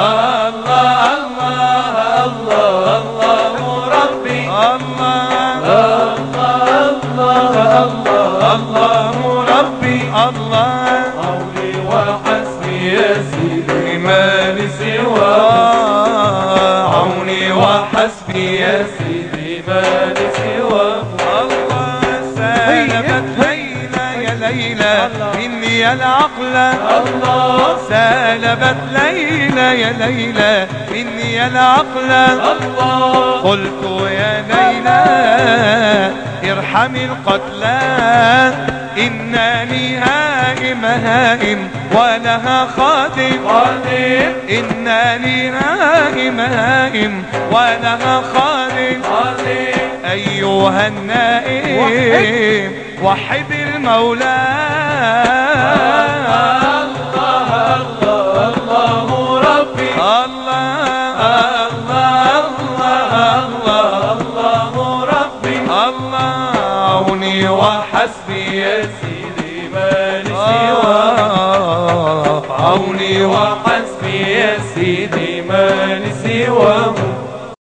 الله الله الله الله ربي الله الله الله الله ربي الله عوني وحسبي يا سيدي ما لي سواه عوني وحسبي يا سيدي ما لي سواه الله سالبت ليلى يا ليلى مني العقل الله سالبت ليلى يا ليلى مني العقل الله قلت يا ليلى ارحمي القتلى إنني هائم ولها خادم إنني هائم ولها خادم أيها النائم وحد المولى الله الله الله ربي الله الله الله الله ربي الله عوني وحسبي يا سيدي ما لي سواه عوني وحسبي يا سيدي ما لي سواه